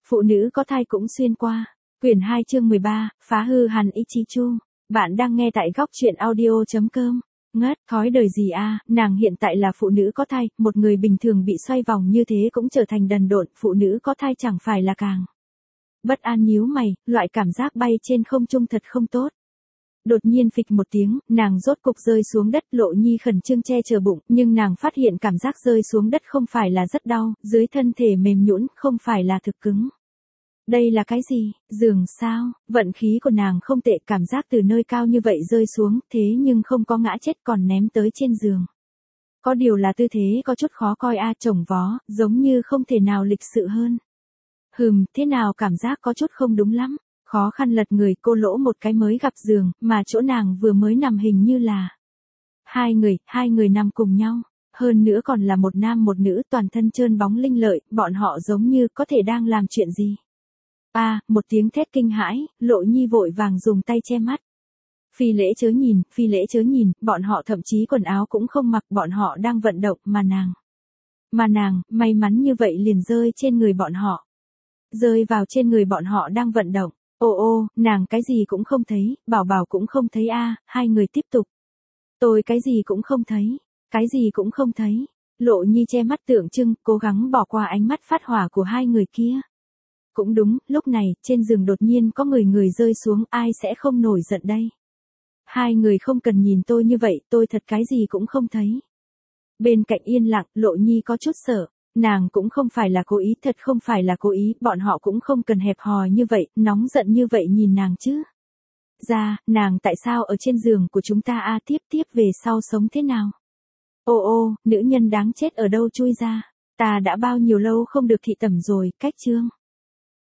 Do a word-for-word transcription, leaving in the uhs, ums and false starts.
Phụ nữ có thai cũng xuyên qua. Quyển hai chương mười ba, phá hư hàn Ichichu. Bạn đang nghe tại góc truyện audio.com. Ngất, thói đời gì a, nàng hiện tại là phụ nữ có thai, một người bình thường bị xoay vòng như thế cũng trở thành đần độn, phụ nữ có thai chẳng phải là càng. Bất an nhíu mày, loại cảm giác bay trên không trung thật không tốt. Đột nhiên phịch một tiếng, nàng rốt cục rơi xuống đất. Lộ Nhi khẩn trương che chở bụng, nhưng nàng phát hiện cảm giác rơi xuống đất không phải là rất đau, dưới thân thể mềm nhũn, không phải là thực cứng. Đây là cái gì, giường sao? Vận khí của nàng không tệ, cảm giác từ nơi cao như vậy rơi xuống, thế nhưng không có ngã chết còn ném tới trên giường. Có điều là tư thế có chút khó coi a, chồng vó, giống như không thể nào lịch sự hơn. Hừm, thế nào cảm giác có chút không đúng lắm. Khó khăn lật người, cô lỗ một cái mới gặp giường, mà chỗ nàng vừa mới nằm hình như là hai người, hai người nằm cùng nhau. Hơn nữa còn là một nam một nữ, toàn thân trơn bóng linh lợi, bọn họ giống như có thể đang làm chuyện gì. A, à, một tiếng thét kinh hãi, Lộ Nhi vội vàng dùng tay che mắt. Phi lễ chớ nhìn, phi lễ chớ nhìn, bọn họ thậm chí quần áo cũng không mặc, bọn họ đang vận động, mà nàng. Mà nàng, may mắn như vậy liền rơi trên người bọn họ. Rơi vào trên người bọn họ đang vận động. Ô ô, nàng cái gì cũng không thấy, bảo bảo cũng không thấy a, à, hai người tiếp tục. Tôi cái gì cũng không thấy, cái gì cũng không thấy. Lộ Nhi che mắt tượng trưng, cố gắng bỏ qua ánh mắt phát hỏa của hai người kia. Cũng đúng, lúc này, trên giường đột nhiên có người người rơi xuống, ai sẽ không nổi giận đây. Hai người không cần nhìn tôi như vậy, tôi thật cái gì cũng không thấy. Bên cạnh yên lặng, Lộ Nhi có chút sợ. Nàng cũng không phải là cố ý, thật không phải là cố ý, bọn họ cũng không cần hẹp hòi như vậy, nóng giận như vậy nhìn nàng chứ. Ra, nàng tại sao ở trên giường của chúng ta a, à, tiếp tiếp về sau sống thế nào? Ô ô, nữ nhân đáng chết ở đâu chui ra? Ta đã bao nhiêu lâu không được thị tẩm rồi, cách chương.